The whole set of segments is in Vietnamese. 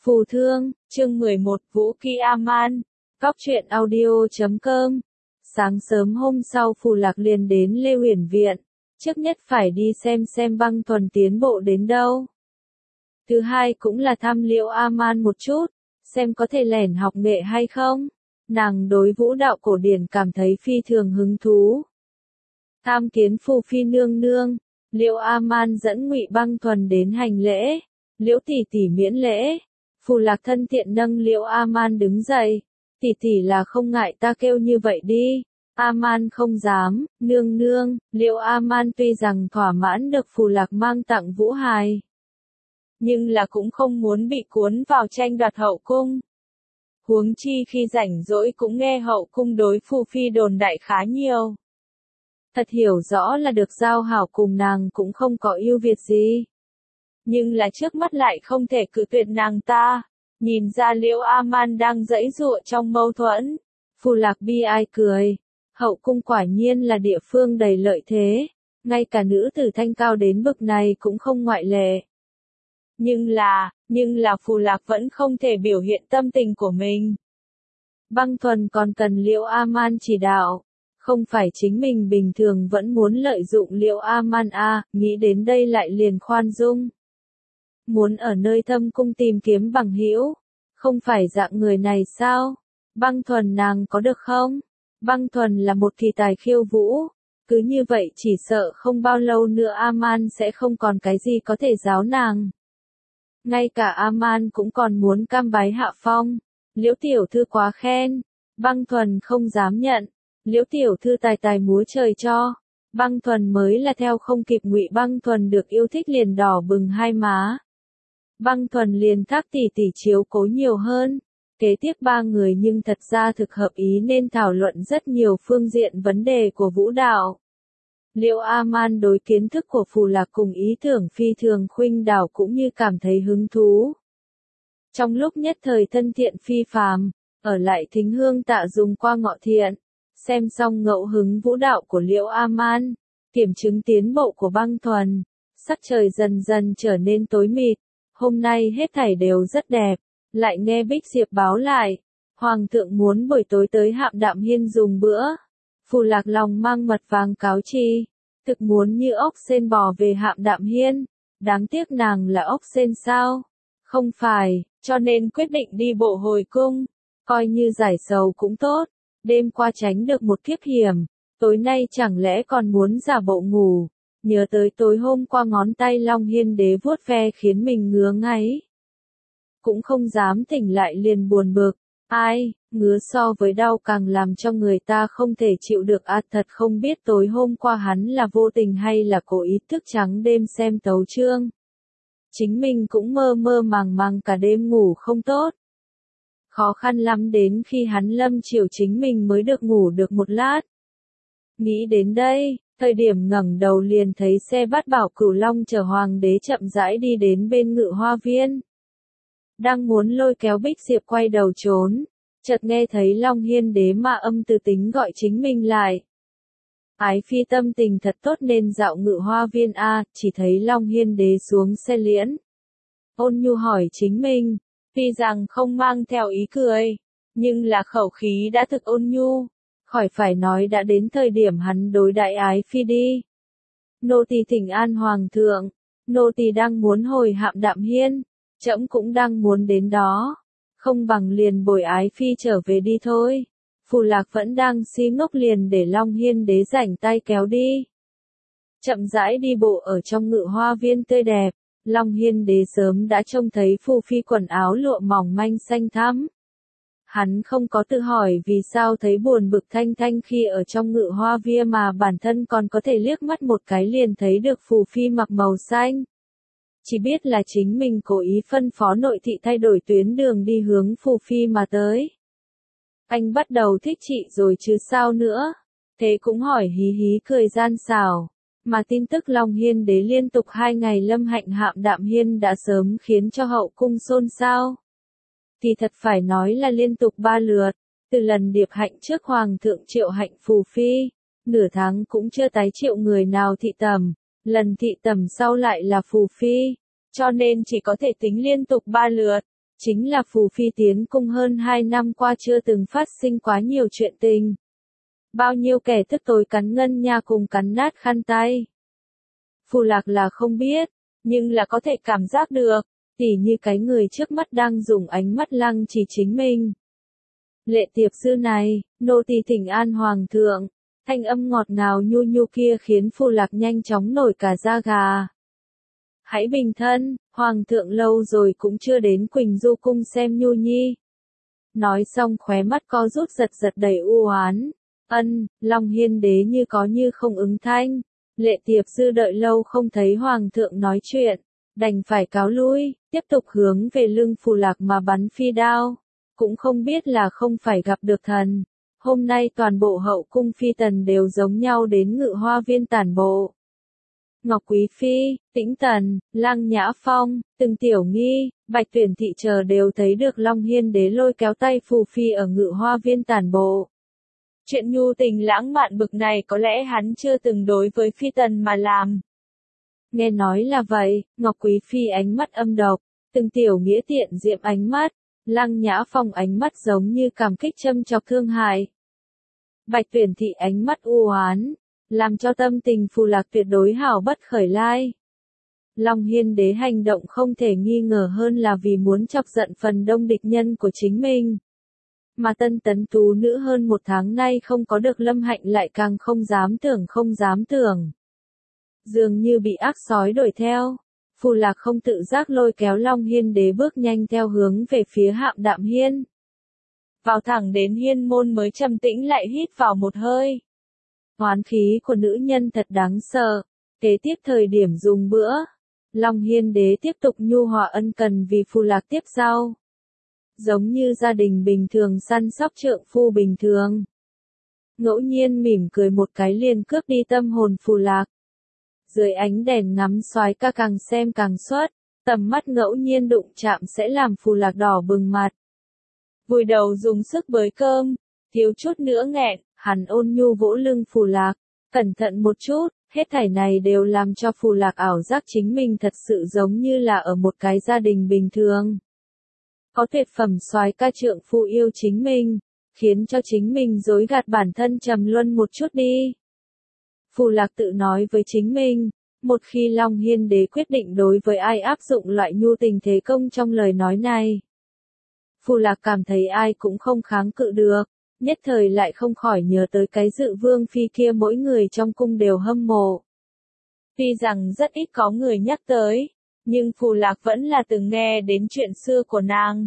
Phù Thương, chương 11, Vũ Kỳ A-man, Cóc truyện audio.com. Sáng sớm hôm sau Phù Lạc liền đến Lê Huyền Viện, trước nhất phải đi xem Băng Thuần tiến bộ đến đâu. Thứ hai cũng là thăm Liễu A-man một chút, xem có thể lẻn học nghệ hay không. Nàng đối vũ đạo cổ điển cảm thấy phi thường hứng thú. Tham kiến Phù Phi nương nương, Liễu A-man dẫn Ngụy Băng Thuần đến hành lễ. Liễu tỷ tỷ miễn lễ. Phù Lạc thân thiện nâng Liễu A-man đứng dậy. Tỷ tỷ là không ngại ta kêu như vậy đi. A-man không dám, nương nương. Liễu A-man tuy rằng thỏa mãn được Phù Lạc mang tặng vũ hài, nhưng là cũng không muốn bị cuốn vào tranh đoạt hậu cung. Huống chi khi rảnh rỗi cũng nghe hậu cung đối Phù Phi đồn đại khá nhiều. Thật hiểu rõ là được giao hảo cùng nàng cũng không có ưu việt gì. Nhưng là trước mắt lại không thể cự tuyệt nàng ta. Nhìn ra Liễu A-man đang giãy giụa trong mâu thuẫn. Phù Lạc bi ai cười. Hậu cung quả nhiên là địa phương đầy lợi thế. Ngay cả nữ tử thanh cao đến bậc này cũng không ngoại lệ. Nhưng là Phù Lạc vẫn không thể biểu hiện tâm tình của mình. Băng Thuần còn cần Liễu A-man chỉ đạo. Không phải chính mình bình thường vẫn muốn lợi dụng Liễu A-man à, nghĩ đến đây lại liền khoan dung. Muốn ở nơi thâm cung tìm kiếm bằng hữu, không phải dạng người này sao? Băng Thuần nàng có được không? Băng Thuần là một kỳ tài khiêu vũ, cứ như vậy chỉ sợ không bao lâu nữa A-man sẽ không còn cái gì có thể giáo nàng. Ngay cả A-man cũng còn muốn cam bái hạ phong. Liễu tiểu thư quá khen. Băng Thuần không dám nhận. Liễu tiểu thư tài múa trời cho. Băng Thuần mới là theo không kịp. Ngụy Băng Thuần được yêu thích liền đỏ bừng hai má. Băng Thuần liền thác tỷ tỷ chiếu cố nhiều hơn. Kế tiếp ba người nhưng thật ra thực hợp ý nên thảo luận rất nhiều phương diện vấn đề của vũ đạo. Liễu A-man đối kiến thức của Phù Lạc cùng ý tưởng phi thường khuynh đảo cũng như cảm thấy hứng thú. Trong lúc nhất thời thân thiện phi phàm, ở lại Thính Hương Tạ dùng qua ngọ thiện, xem xong ngẫu hứng vũ đạo của Liễu A-man, kiểm chứng tiến bộ của Băng Thuần, sắc trời dần dần trở nên tối mịt. Hôm nay hết thảy đều rất đẹp, lại nghe Bích Diệp báo lại, Hoàng thượng muốn buổi tối tới Hạm Đạm Hiên dùng bữa. Phù Lạc lòng mang mật vàng cáo chi, thực muốn như ốc sên bò về Hạm Đạm Hiên, đáng tiếc nàng là ốc sên sao? Không phải, cho nên quyết định đi bộ hồi cung, coi như giải sầu cũng tốt, đêm qua tránh được một kiếp hiểm, tối nay chẳng lẽ còn muốn giả bộ ngủ. Nhớ tới tối hôm qua ngón tay Long Hiên Đế vuốt ve khiến mình ngứa ngáy. Cũng không dám tỉnh lại liền buồn bực. Ai, ngứa so với đau càng làm cho người ta không thể chịu được à, thật không biết tối hôm qua hắn là vô tình hay là cố ý thức trắng đêm xem tấu chương. Chính mình cũng mơ mơ màng màng cả đêm ngủ không tốt. Khó khăn lắm đến khi hắn lâm chiều chính mình mới được ngủ được một lát. Nghĩ đến đây, thời điểm ngẩng đầu liền thấy xe Bát Bảo Cửu Long chở Hoàng đế chậm rãi đi đến bên Ngự Hoa Viên. Đang muốn lôi kéo Bích Diệp quay đầu trốn, chợt nghe thấy Long Hiên Đế ma âm từ tính gọi chính mình lại. Ái phi tâm tình thật tốt nên dạo Ngự Hoa Viên a, chỉ thấy Long Hiên Đế xuống xe liễn. Ôn nhu hỏi chính mình, tuy rằng không mang theo ý cười, nhưng là khẩu khí đã thực ôn nhu. Khỏi phải nói đã đến thời điểm hắn đối đại ái phi đi. Nô tỳ thỉnh an hoàng thượng, nô tỳ đang muốn hồi Hạm Đạm Hiên, trẫm cũng đang muốn đến đó, không bằng liền bồi ái phi trở về đi thôi. Phù Lạc vẫn đang si ngốc liền để Long Hiên Đế rảnh tay kéo đi. Chậm rãi đi bộ ở trong Ngự Hoa Viên tươi đẹp, Long Hiên Đế sớm đã trông thấy Phù Phi quần áo lụa mỏng manh xanh thắm. Hắn không có tự hỏi vì sao thấy buồn bực Thanh Thanh khi ở trong Ngự Hoa Viên mà bản thân còn có thể liếc mắt một cái liền thấy được Phù Phi mặc màu xanh. Chỉ biết là chính mình cố ý phân phó nội thị thay đổi tuyến đường đi hướng Phù Phi mà tới. Anh bắt đầu thích chị rồi chứ sao nữa. Thế cũng hỏi hí hí cười gian xảo. Mà tin tức Long Hiên Đế liên tục 2 ngày lâm hạnh Hạm Đạm Hiên đã sớm khiến cho hậu cung xôn xao. Thì thật phải nói là liên tục 3 lượt, từ lần điệp hạnh trước Hoàng thượng triệu hạnh Phù Phi, nửa tháng cũng chưa tái triệu người nào thị tầm, lần thị tầm sau lại là Phù Phi, cho nên chỉ có thể tính liên tục 3 lượt, chính là Phù Phi tiến cung hơn 2 năm qua chưa từng phát sinh quá nhiều chuyện tình. Bao nhiêu kẻ thức tối cắn ngân nha cùng cắn nát khăn tay. Phù Lạc là không biết, nhưng là có thể cảm giác được, tỉ như cái người trước mắt đang dùng ánh mắt lăng chỉ chính mình. Lệ Tiệp Dư này, nô tỳ thỉnh an hoàng thượng, thanh âm ngọt ngào nhu nhu kia khiến Phù Lạc nhanh chóng nổi cả da gà. Hãy bình thân, hoàng thượng lâu rồi cũng chưa đến Quỳnh Du cung xem Nhu Nhi. Nói xong khóe mắt co rút giật giật đầy u oán. Long Hiên đế như có như không ứng thanh. Lệ Tiệp Dư đợi lâu không thấy hoàng thượng nói chuyện, đành phải cáo lui, tiếp tục hướng về lưng Phù Lạc mà bắn phi đao. Cũng không biết là không phải gặp được thần. Hôm nay toàn bộ hậu cung phi tần đều giống nhau đến Ngự Hoa viên tản bộ. Ngọc Quý Phi, Tĩnh Tần, Lăng Nhã Phong, Từng Tiểu Nghi, Bạch Tuyển Thị chờ đều thấy được Long Hiên đế lôi kéo tay Phù Phi ở Ngự Hoa viên tản bộ. Chuyện nhu tình lãng mạn bực này có lẽ hắn chưa từng đối với phi tần mà làm. Nghe nói là vậy, Ngọc Quý Phi ánh mắt âm độc, Từng Tiểu Nghĩa tiện diệm ánh mắt, Lăng Nhã Phong ánh mắt giống như cảm kích châm chọc thương hại. Bạch Tuyển Thị ánh mắt u oán, làm cho tâm tình Phù Lạc tuyệt đối hảo bất khởi lai. Long Hiên đế hành động không thể nghi ngờ hơn là vì muốn chọc giận phần đông địch nhân của chính mình. Mà Tân Tấn tú nữ hơn 1 tháng nay không có được Lâm Hạnh lại càng không dám tưởng. Dường như bị ác sói đuổi theo, Phù Lạc không tự giác lôi kéo Long Hiên đế bước nhanh theo hướng về phía Hạm Đạm Hiên. Vào thẳng đến hiên môn mới trầm tĩnh lại hít vào một hơi. Oán khí của nữ nhân thật đáng sợ. Kế tiếp thời điểm dùng bữa, Long Hiên đế tiếp tục nhu hòa ân cần vì Phù Lạc tiếp sau. Giống như gia đình bình thường săn sóc trượng phu bình thường. Ngẫu nhiên mỉm cười một cái liền cướp đi tâm hồn Phù Lạc. Dưới ánh đèn ngắm soái ca càng xem càng xuất, tầm mắt ngẫu nhiên đụng chạm sẽ làm Phù Lạc đỏ bừng mặt. Vùi đầu dùng sức bới cơm, thiếu chút nữa nghẹn, hắn ôn nhu vỗ lưng Phù Lạc, cẩn thận một chút, hết thảy này đều làm cho Phù Lạc ảo giác chính mình thật sự giống như là ở một cái gia đình bình thường. Có tuyệt phẩm soái ca trượng phu yêu chính mình, khiến cho chính mình dối gạt bản thân trầm luân một chút đi. Phù Lạc tự nói với chính mình, một khi Long Hiên đế quyết định đối với ai áp dụng loại nhu tình thế công trong lời nói này. Phù Lạc cảm thấy ai cũng không kháng cự được, nhất thời lại không khỏi nhớ tới cái Dự Vương Phi kia mỗi người trong cung đều hâm mộ. Tuy rằng rất ít có người nhắc tới, nhưng Phù Lạc vẫn là từng nghe đến chuyện xưa của nàng.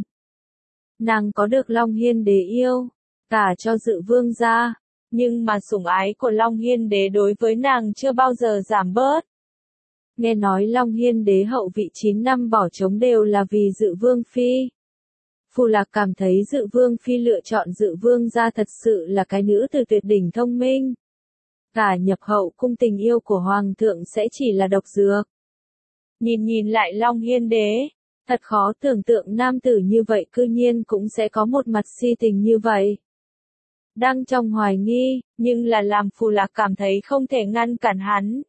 Nàng có được Long Hiên đế yêu, cả cho Dự Vương gia, nhưng mà sủng ái của Long Hiên đế đối với nàng chưa bao giờ giảm bớt. Nghe nói Long Hiên đế hậu vị 9 năm bỏ trống đều là vì Dự Vương Phi. Phù Lạc cảm thấy Dự Vương Phi lựa chọn Dự Vương gia thật sự là cái nữ từ tuyệt đỉnh thông minh. Cả nhập hậu cung tình yêu của Hoàng thượng sẽ chỉ là độc dược. Nhìn lại Long Hiên đế, thật khó tưởng tượng nam tử như vậy cư nhiên cũng sẽ có một mặt si tình như vậy. Đang trong hoài nghi, nhưng là làm Phù Lạc cảm thấy không thể ngăn cản hắn.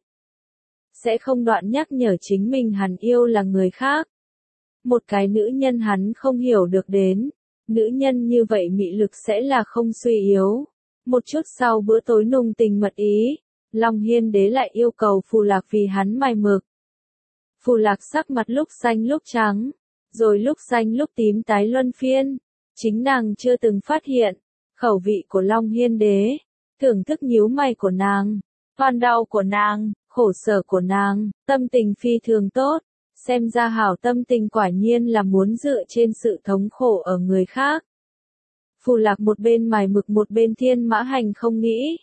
Sẽ không đoạn nhắc nhở chính mình hắn yêu là người khác. Một cái nữ nhân hắn không hiểu được đến. Nữ nhân như vậy mị lực sẽ là không suy yếu. Một chút sau bữa tối nùng tình mật ý, Long Hiên đế lại yêu cầu Phù Lạc vì hắn mài mực. Phù Lạc sắc mặt lúc xanh lúc trắng, rồi lúc xanh lúc tím tái luân phiên. Chính nàng chưa từng phát hiện, khẩu vị của Long Hiên đế, thưởng thức nhíu mày của nàng, toan đau của nàng, khổ sở của nàng, tâm tình phi thường tốt. Xem ra hảo tâm tình quả nhiên là muốn dựa trên sự thống khổ ở người khác. Phù Lạc một bên mài mực một bên thiên mã hành không nghĩ.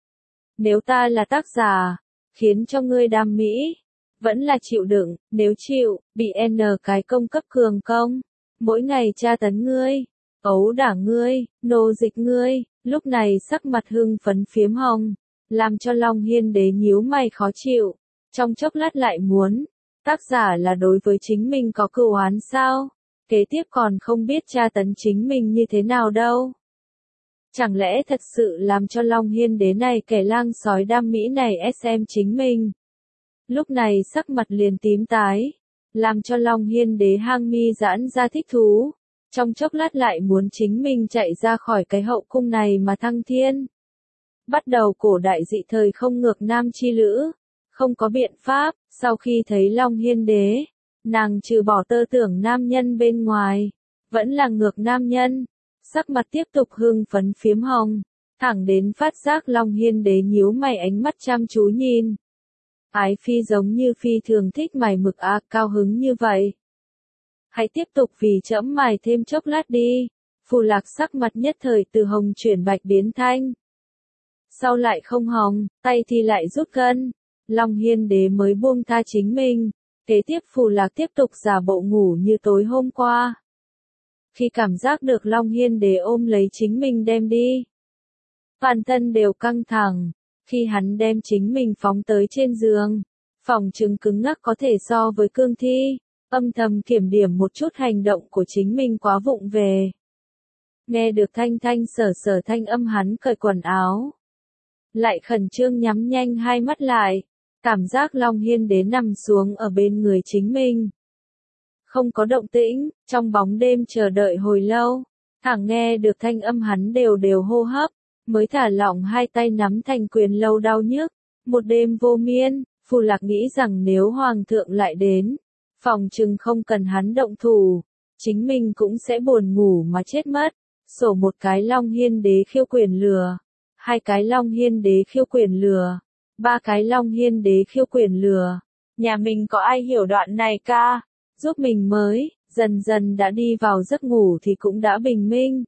Nếu ta là tác giả, khiến cho ngươi đam mỹ, vẫn là chịu đựng, nếu chịu, bị N cái công cấp cường công, mỗi ngày tra tấn ngươi, ấu đả ngươi, nô dịch ngươi, lúc này sắc mặt hưng phấn phiếm hồng, làm cho Long Hiên đế nhíu mày khó chịu, trong chốc lát lại muốn. Tác giả là đối với chính mình có cừu oán sao? Kế tiếp còn không biết tra tấn chính mình như thế nào đâu. Chẳng lẽ thật sự làm cho Long Hiên đế này kẻ lang sói đam mỹ này SM chính mình? Lúc này sắc mặt liền tím tái. làm cho Long Hiên Đế hang mi giãn ra thích thú. Trong chốc lát lại muốn chính mình chạy ra khỏi cái hậu cung này mà thăng thiên. Bắt đầu cổ đại dị thời không ngược nam chi lữ. Không có biện pháp, sau khi thấy Long Hiên Đế, nàng trừ bỏ tơ tưởng nam nhân bên ngoài, vẫn là ngược nam nhân. Sắc mặt tiếp tục hưng phấn phiếm hồng, thẳng đến phát giác Long Hiên Đế nhíu mày ánh mắt chăm chú nhìn. Ái phi giống như phi thường thích mày mực cao hứng như vậy. Hãy tiếp tục vì trẫm mài thêm chốc lát đi. Phù Lạc sắc mặt nhất thời từ hồng chuyển bạch biến thanh. Sau lại không hồng, tay thì lại rút cân. Long Hiên Đế mới buông tha chính mình. Kế tiếp Phù Lạc tiếp tục giả bộ ngủ như tối hôm qua. Khi cảm giác được Long Hiên Đế ôm lấy chính mình đem đi, toàn thân đều căng thẳng. Khi hắn đem chính mình phóng tới trên giường, phòng trừng cứng ngắc có thể so với cương thi, âm thầm kiểm điểm một chút hành động của chính mình quá vụng về. Nghe được thanh thanh sở sở thanh âm hắn cởi quần áo, lại khẩn trương nhắm nhanh hai mắt lại, cảm giác Long Hiên Đế nằm xuống ở bên người chính mình. Không có động tĩnh, trong bóng đêm chờ đợi hồi lâu, thẳng nghe được thanh âm hắn đều đều hô hấp, mới thả lỏng hai tay nắm thành quyền lâu đau nhức. Một đêm vô miên, Phù Lạc nghĩ rằng nếu Hoàng thượng lại đến, phòng chừng không cần hắn động thủ, chính mình cũng sẽ buồn ngủ mà chết mất. Sổ một cái Long Hiên Đế khiêu quyền lừa, hai cái Long Hiên Đế khiêu quyền lừa, ba cái Long Hiên Đế khiêu quyền lừa. Nhà mình có ai hiểu đoạn này ca? Giúp mình mới, dần dần đã đi vào giấc ngủ thì cũng đã bình minh.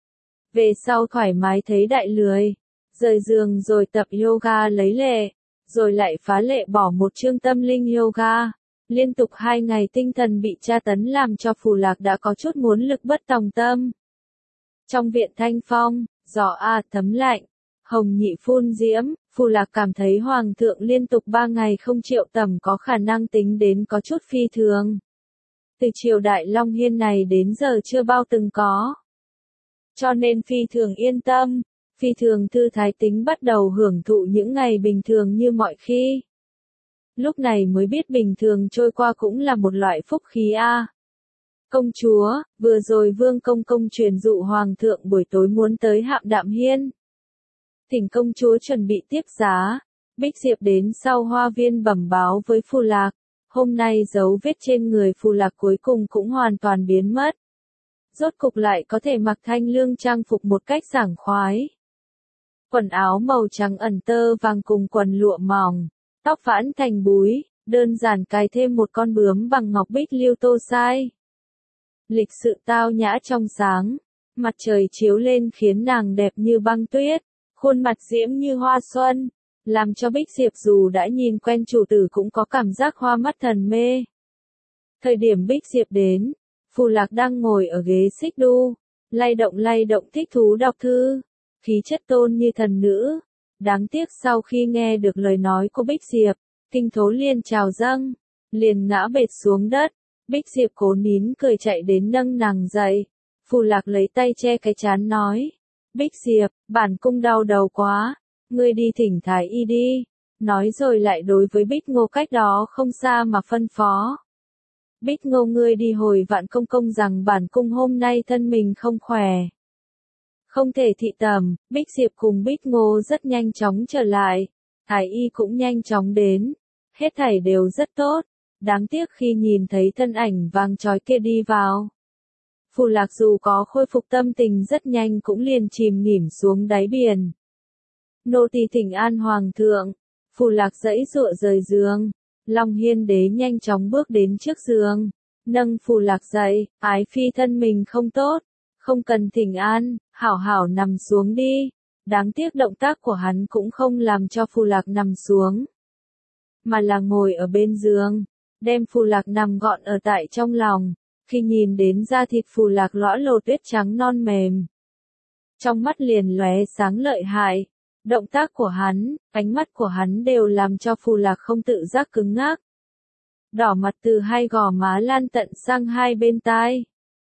Về sau thoải mái thấy đại lười, rời giường rồi tập yoga lấy lệ, rồi lại phá lệ bỏ một chương tâm linh yoga. Liên tục 2 ngày tinh thần bị tra tấn làm cho Phù Lạc đã có chút muốn lực bất tòng tâm. Trong viện thanh phong, gió thấm lạnh, hồng nhị phun diễm, Phù Lạc cảm thấy Hoàng thượng liên tục 3 ngày không triệu tầm có khả năng tính đến có chút phi thường. Từ triều đại Long Hiên này đến giờ chưa bao từng có. Cho nên phi thường yên tâm, phi thường thư thái tính bắt đầu hưởng thụ những ngày bình thường như mọi khi. Lúc này mới biết bình thường trôi qua cũng là một loại phúc khí Công chúa, vừa rồi Vương Công Công truyền dụ Hoàng thượng buổi tối muốn tới Hạm Đạm Hiên. Thỉnh công chúa chuẩn bị tiếp giá. Bích Diệp đến sau hoa viên bẩm báo với Phù Lạc. Hôm nay dấu vết trên người Phù Lạc cuối cùng cũng hoàn toàn biến mất. Rốt cục lại có thể mặc thanh lương trang phục một cách sảng khoái. Quần áo màu trắng ẩn tơ vàng cùng quần lụa mỏng, tóc vãn thành búi, đơn giản cài thêm một con bướm bằng ngọc bích liêu tô sai. Lịch sự tao nhã trong sáng, mặt trời chiếu lên khiến nàng đẹp như băng tuyết, khuôn mặt diễm như hoa xuân, làm cho Bích Diệp dù đã nhìn quen chủ tử cũng có cảm giác hoa mắt thần mê. Thời điểm Bích Diệp đến, Phù Lạc đang ngồi ở ghế xích đu, lay động thích thú đọc thư, khí chất tôn như thần nữ. Đáng tiếc sau khi nghe được lời nói của Bích Diệp, kinh thố liền trào dâng, liền ngã bệt xuống đất. Bích Diệp cố nín cười chạy đến nâng nàng dậy. Phù Lạc lấy tay che cái trán nói, Bích Diệp, bản cung đau đầu quá, ngươi đi thỉnh thái y đi. Nói rồi lại đối với Bích Ngô cách đó không xa mà phân phó. Bích Ngô ngươi đi hồi Vạn Công Công rằng bản cung hôm nay thân mình không khỏe, không thể thị tẩm. Bích Diệp cùng Bích Ngô rất nhanh chóng trở lại, thái y cũng nhanh chóng đến, hết thảy đều rất tốt. Đáng tiếc khi nhìn thấy thân ảnh vàng chói kia đi vào, Phù Lạc dù có khôi phục tâm tình rất nhanh cũng liền chìm nghỉm xuống đáy biển. Nô tỳ thỉnh an Hoàng thượng. Phù Lạc giãy giụa rời giường. Long Hiên Đế nhanh chóng bước đến trước giường, nâng Phù Lạc dậy. Ái phi thân mình không tốt, không cần thỉnh an, hảo hảo nằm xuống đi. Đáng tiếc động tác của hắn cũng không làm cho Phù Lạc nằm xuống, mà là ngồi ở bên giường, đem Phù Lạc nằm gọn ở tại trong lòng. Khi nhìn đến da thịt Phù Lạc lõa lồ tuyết trắng non mềm, trong mắt liền lóe sáng lợi hại. Động tác của hắn, ánh mắt của hắn đều làm cho Phù Lạc không tự giác cứng ngắc. Đỏ mặt từ hai gò má lan tận sang hai bên tai.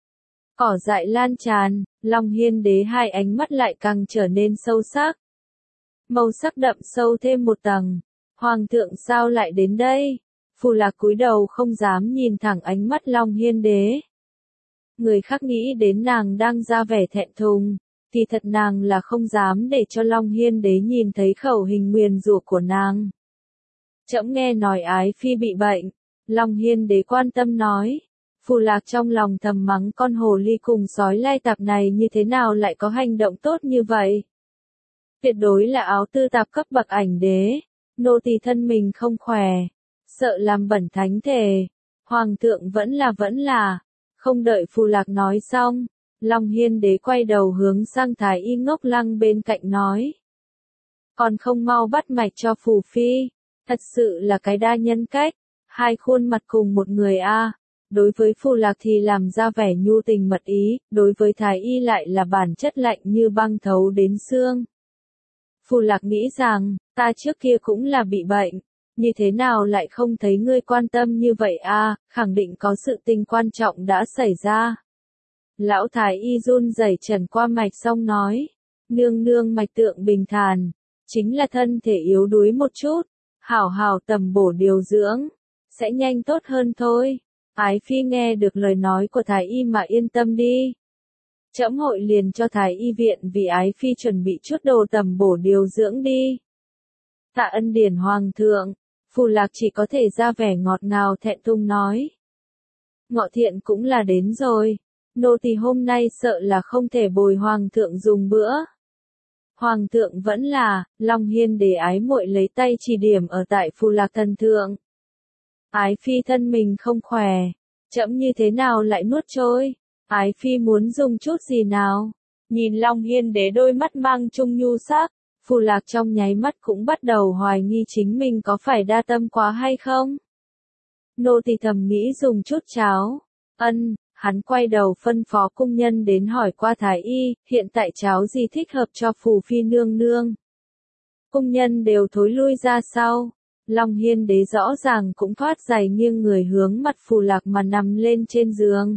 Cỏ dại lan tràn, Long Hiên Đế hai ánh mắt lại càng trở nên sâu sắc. Màu sắc đậm sâu thêm một tầng. Hoàng thượng sao lại đến đây? Phù Lạc cúi đầu không dám nhìn thẳng ánh mắt Long Hiên Đế. Người khác nghĩ đến nàng đang ra vẻ thẹn thùng, thì thật nàng là không dám để cho Long Hiên Đế nhìn thấy khẩu hình nguyền rủa của nàng. Trẫm nghe nói Ái Phi bị bệnh, Long Hiên Đế quan tâm nói. Phù Lạc trong lòng thầm mắng con hồ ly cùng sói lai tạp này như thế nào lại có hành động tốt như vậy. Tuyệt đối là áo tư tạp cấp bậc ảnh đế, nô tỳ thân mình không khỏe, sợ làm bẩn thánh thể, hoàng thượng vẫn là, không đợi Phù Lạc nói xong, Long Hiên Đế quay đầu hướng sang Thái Y Ngốc Lăng bên cạnh nói. Còn không mau bắt mạch cho Phù Phi, thật sự là cái đa nhân cách, hai khuôn mặt cùng một người a. Đối với Phù Lạc thì làm ra vẻ nhu tình mật ý, đối với Thái Y lại là bản chất lạnh như băng thấu đến xương. Phù Lạc nghĩ rằng, ta trước kia cũng là bị bệnh, như thế nào lại không thấy ngươi quan tâm như vậy a, khẳng định có sự tình quan trọng đã xảy ra. Lão Thái Y run rẩy trần qua mạch xong nói, nương nương mạch tượng bình thản, chính là thân thể yếu đuối một chút, hảo hảo tầm bổ điều dưỡng, sẽ nhanh tốt hơn thôi. Ái Phi nghe được lời nói của Thái Y mà yên tâm đi. Trẫm hội liền cho Thái Y viện vì Ái Phi chuẩn bị chút đồ tầm bổ điều dưỡng đi. Tạ ân điển hoàng thượng, Phù Lạc chỉ có thể ra vẻ ngọt ngào thẹn thùng nói. Ngọ thiện cũng là đến rồi, nô tỳ hôm nay sợ là không thể bồi hoàng thượng dùng bữa. Hoàng thượng vẫn là, Long Hiên Đế ái muội lấy tay chỉ điểm ở tại Phù Lạc thần thượng. Ái Phi thân mình không khỏe, trẫm như thế nào lại nuốt trôi, Ái Phi muốn dùng chút gì nào. Nhìn Long Hiên Đế đôi mắt mang trung nhu sắc, Phù Lạc trong nháy mắt cũng bắt đầu hoài nghi chính mình có phải đa tâm quá hay không. Nô tỳ thầm nghĩ dùng chút cháo. Hắn quay đầu phân phó cung nhân đến hỏi qua Thái Y, hiện tại cháo gì thích hợp cho Phù Phi nương nương. Cung nhân đều thối lui ra sau. Long Hiên Đế rõ ràng cũng thoát giày nghiêng người hướng mặt Phù Lạc mà nằm lên trên giường.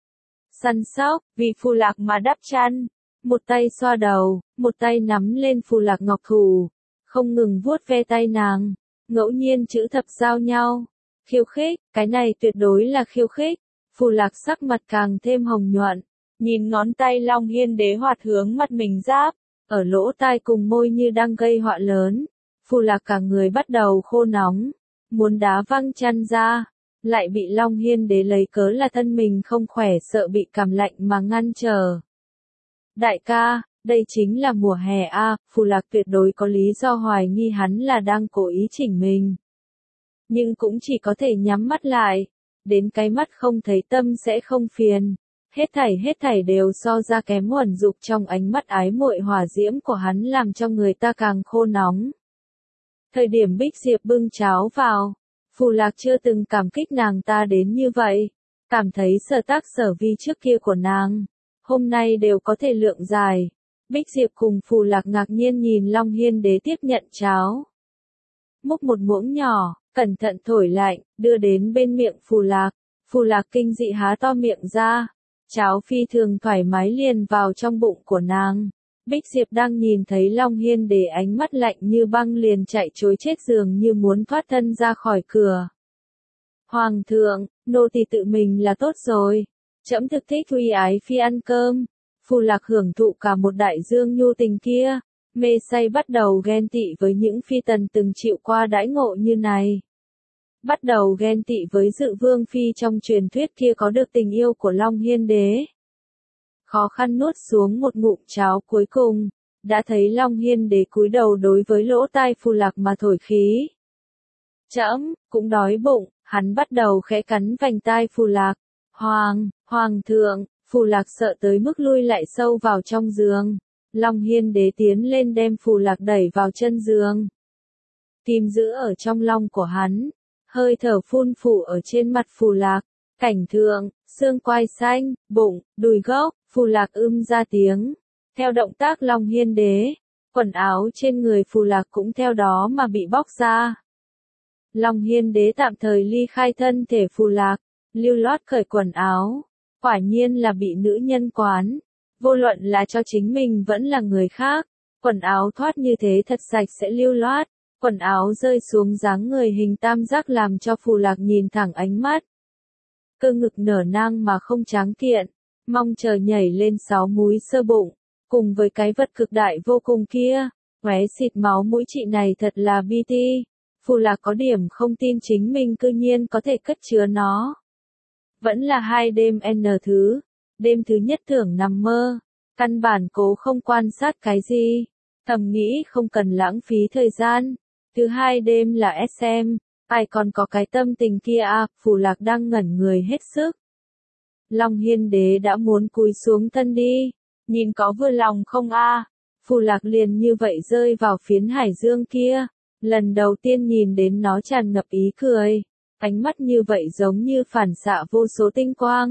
Săn sóc, vì Phù Lạc mà đắp chăn, một tay xoa đầu, một tay nắm lên Phù Lạc ngọc thủ, không ngừng vuốt ve tay nàng, ngẫu nhiên chữ thập giao nhau. Khiêu khích, cái này tuyệt đối là khiêu khích. Phù Lạc sắc mặt càng thêm hồng nhuận, nhìn ngón tay Long Hiên Đế hoạt hướng mặt mình giáp, ở lỗ tai cùng môi như đang gây họa lớn. Phù Lạc cả người bắt đầu khô nóng, muốn đá văng chăn ra, lại bị Long Hiên Đế lấy cớ là thân mình không khỏe sợ bị cảm lạnh mà ngăn trở. Đại ca, đây chính là mùa hè a, Phù Lạc tuyệt đối có lý do hoài nghi hắn là đang cố ý chỉnh mình. Nhưng cũng chỉ có thể nhắm mắt lại, đến cái mắt không thấy tâm sẽ không phiền. Hết thảy đều so ra kém huẩn dục trong ánh mắt ái muội hỏa diễm của hắn làm cho người ta càng khô nóng. Thời điểm Bích Diệp bưng cháo vào, Phù Lạc chưa từng cảm kích nàng ta đến như vậy, cảm thấy sở tác sở vi trước kia của nàng, hôm nay đều có thể lượng dài. Bích Diệp cùng Phù Lạc ngạc nhiên nhìn Long Hiên Đế tiếp nhận cháo. Múc một muỗng nhỏ, cẩn thận thổi lạnh, đưa đến bên miệng Phù Lạc. Phù Lạc kinh dị há to miệng ra, cháo phi thường thoải mái liền vào trong bụng của nàng. Bích Diệp đang nhìn thấy Long Hiên Đế ánh mắt lạnh như băng liền chạy trối chết giường như muốn thoát thân ra khỏi cửa. Hoàng thượng, nô tỳ tự mình là tốt rồi, trẫm thực thích uy Ái Phi ăn cơm. Phù Lạc hưởng thụ cả một đại dương nhu tình kia, mê say bắt đầu ghen tị với những phi tần từng chịu qua đãi ngộ như này. Bắt đầu ghen tị với Dự Vương Phi trong truyền thuyết kia có được tình yêu của Long Hiên Đế. Khó khăn nuốt xuống một ngụm cháo cuối cùng, đã thấy Long Hiên Đế cúi đầu đối với lỗ tai Phù Lạc mà thổi khí. Trẫm cũng đói bụng, hắn bắt đầu khẽ cắn vành tai Phù Lạc. Hoàng thượng, Phù Lạc sợ tới mức lui lại sâu vào trong giường. Long Hiên Đế tiến lên đem Phù Lạc đẩy vào chân giường. Tim giữ ở trong lòng của hắn, hơi thở phun phù ở trên mặt Phù Lạc. Cảnh thượng, xương quai xanh, bụng, đùi gốc, Phù Lạc ra tiếng. Theo động tác Long Hiên Đế, quần áo trên người Phù Lạc cũng theo đó mà bị bóc ra. Long Hiên Đế tạm thời ly khai thân thể Phù Lạc, lưu loát cởi quần áo. Quả nhiên là bị nữ nhân quán. Vô luận là cho chính mình vẫn là người khác, quần áo thoát như thế thật sạch sẽ lưu loát, Quần áo rơi xuống dáng người hình tam giác làm cho Phù Lạc nhìn thẳng ánh mắt. Cơ ngực nở nang mà không tráng kiện, mong chờ nhảy lên 6 múi sơ bụng, cùng với cái vật cực đại vô cùng kia, óe xịt máu mũi chị này thật là BT. Phù Lạc có điểm không tin chính mình cư nhiên có thể cất chứa nó. Vẫn là 2 đêm N thứ, đêm thứ nhất tưởng nằm mơ, căn bản cố không quan sát cái gì, thầm nghĩ không cần lãng phí thời gian. Thứ 2 đêm là SM, ai còn có cái tâm tình kia à, Phù Lạc đang ngẩn người hết sức. Long Hiên Đế đã muốn cúi xuống thân đi, nhìn có vừa lòng không a? Phù Lạc liền như vậy rơi vào phiến hải dương kia, lần đầu tiên nhìn đến nó tràn ngập ý cười, ánh mắt như vậy giống như phản xạ vô số tinh quang,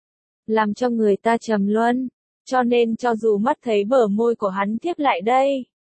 làm cho người ta trầm luân, cho nên cho dù mắt thấy bờ môi của hắn tiếp lại đây,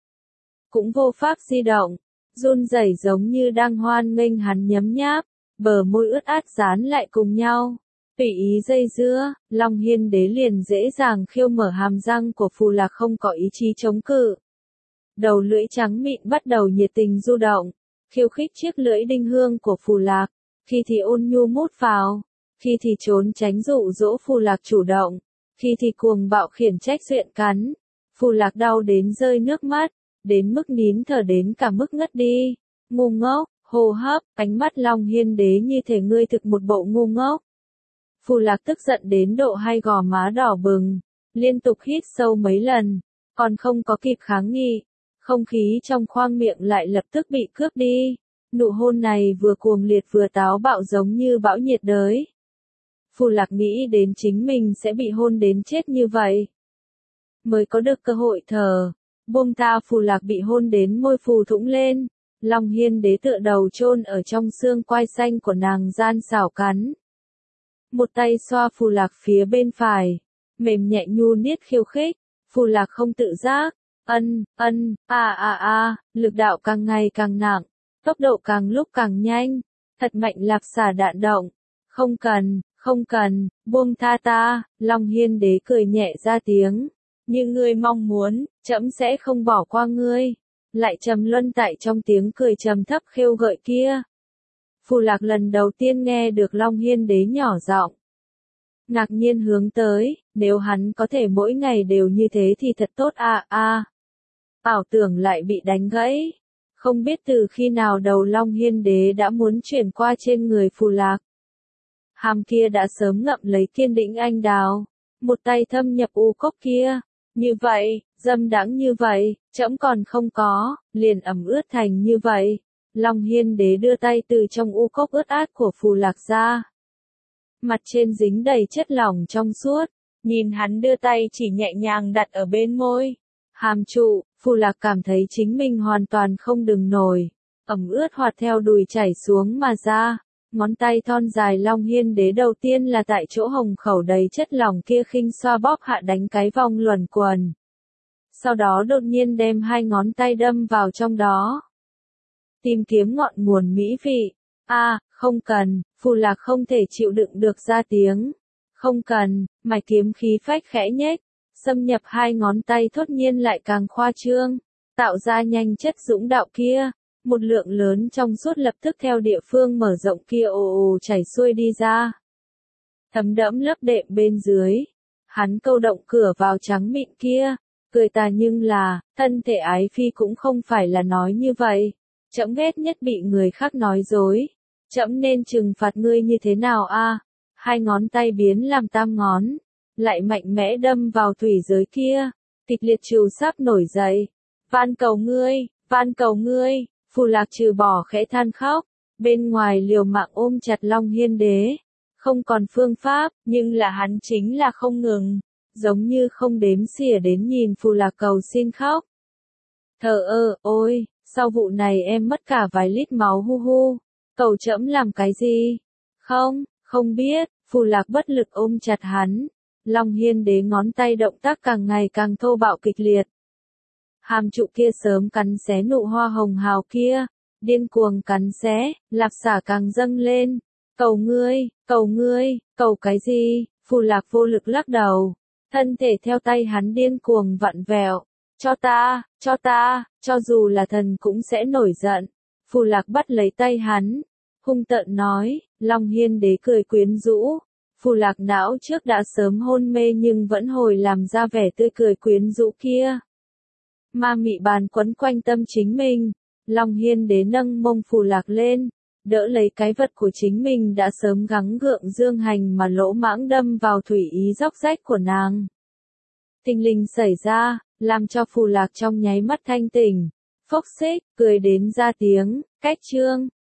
cũng vô pháp di động, run rẩy giống như đang hoan nghênh hắn nhấm nháp, bờ môi ướt át dán lại cùng nhau. Tùy ý dây dưa, Long Hiên Đế liền dễ dàng khiêu mở hàm răng của Phù Lạc không có ý chí chống cự. Đầu lưỡi trắng mịn bắt đầu nhiệt tình du động, khiêu khích chiếc lưỡi đinh hương của Phù Lạc, khi thì ôn nhu mút vào, khi thì trốn tránh dụ dỗ Phù Lạc chủ động, khi thì cuồng bạo khiển trách duyện cắn. Phù Lạc đau đến rơi nước mắt, đến mức nín thở đến cả mức ngất đi. Ngu ngốc, hô hấp, ánh mắt Long Hiên Đế như thể ngươi thực một bộ ngu ngốc. Phù Lạc tức giận đến độ hai gò má đỏ bừng, liên tục hít sâu mấy lần, còn không có kịp kháng nghị, không khí trong khoang miệng lại lập tức bị cướp đi. Nụ hôn này vừa cuồng liệt vừa táo bạo giống như bão nhiệt đới. Phù Lạc nghĩ đến chính mình sẽ bị hôn đến chết như vậy, mới có được cơ hội thở. Buông tha Phù Lạc bị hôn đến môi phù thủng lên, Long Hiên Đế tựa đầu chôn ở trong xương quai xanh của nàng gian xảo cắn. Một tay xoa Phù Lạc phía bên phải, mềm nhẹ nhu niết khiêu khích, Phù Lạc không tự giác, lực đạo càng ngày càng nặng, tốc độ càng lúc càng nhanh, thật mạnh lạp xả đạn động. Không cần, buông tha ta, Long Hiên Đế cười nhẹ ra tiếng. Như ngươi mong muốn, trẫm sẽ không bỏ qua ngươi. Lại trầm luân tại trong tiếng cười trầm thấp khêu gợi kia. Phù Lạc lần đầu tiên nghe được Long Hiên Đế nhỏ giọng, ngạc nhiên hướng tới, nếu hắn có thể mỗi ngày đều như thế thì thật tốt à. Ảo tưởng lại bị đánh gãy. Không biết từ khi nào đầu Long Hiên Đế đã muốn chuyển qua trên người Phù Lạc. Hàm kia đã sớm ngậm lấy kiên định anh đào, một tay thâm nhập u cốc kia. Như vậy, dâm đãng như vậy, trẫm còn không có, liền ẩm ướt thành như vậy. Long Hiên Đế đưa tay từ trong u cốc ướt át của Phù Lạc ra. Mặt trên dính đầy chất lỏng trong suốt, nhìn hắn đưa tay chỉ nhẹ nhàng đặt ở bên môi. Hàm trụ, Phù Lạc cảm thấy chính mình hoàn toàn không đừng nổi, ẩm ướt hoạt theo đùi chảy xuống mà ra. Ngón tay thon dài Long Hiên Đế đầu tiên là tại chỗ hồng khẩu đầy chất lỏng kia khinh xoa bóp hạ đánh cái vòng luẩn quẩn. Sau đó đột nhiên đem hai ngón tay đâm vào trong đó, tìm kiếm ngọn nguồn mỹ vị. Không cần, Phù Lạc không thể chịu đựng được ra tiếng. Không cần, mày kiếm khí phách khẽ nhếch, xâm nhập hai ngón tay thốt nhiên lại càng khoa trương, tạo ra nhanh chất dũng đạo kia. Một lượng lớn trong suốt lập tức theo địa phương mở rộng kia ồ ồ chảy xuôi đi ra. Thấm đẫm lớp đệm bên dưới. Hắn câu động cửa vào trắng mịn kia, cười ta nhưng là, thân thể ái phi cũng không phải là nói như vậy. Trẫm ghét nhất bị người khác nói dối. Trẫm nên trừng phạt ngươi như thế nào a? Hai ngón tay biến làm tam ngón, lại mạnh mẽ đâm vào thủy giới kia. Kịch liệt trù sắp nổi dậy. Van cầu ngươi. Phù Lạc trừ bỏ khẽ than khóc, bên ngoài liều mạng ôm chặt Long Hiên Đế. Không còn phương pháp, nhưng là hắn chính là không ngừng, giống như không đếm xỉa đến nhìn Phù Lạc cầu xin khóc. Ôi, sau vụ này em mất cả vài lít máu hu, cầu trẫm làm cái gì? Không biết, Phù Lạc bất lực ôm chặt hắn. Long Hiên Đế ngón tay động tác càng ngày càng thô bạo kịch liệt. Hàm trụ kia sớm cắn xé nụ hoa hồng hào kia, điên cuồng cắn xé, lạp xả càng dâng lên. Cầu ngươi, cầu cái gì? Phù Lạc vô lực lắc đầu, thân thể theo tay hắn điên cuồng vặn vẹo, cho ta, cho dù là thần cũng sẽ nổi giận. Phù Lạc bắt lấy tay hắn, hung tợn nói, Long Hiên đế cười quyến rũ. Phù Lạc não trước đã sớm hôn mê nhưng vẫn hồi làm ra vẻ tươi cười quyến rũ kia. Ma mị bàn quấn quanh tâm chính mình, Long Hiên đế nâng mông Phù Lạc lên, đỡ lấy cái vật của chính mình đã sớm gắng gượng dương hành mà lỗ mãng đâm vào thủy ý róc rách của nàng. Tình linh xảy ra, làm cho Phù Lạc trong nháy mắt thanh tỉnh, phốc xích, cười đến ra tiếng, cách chương.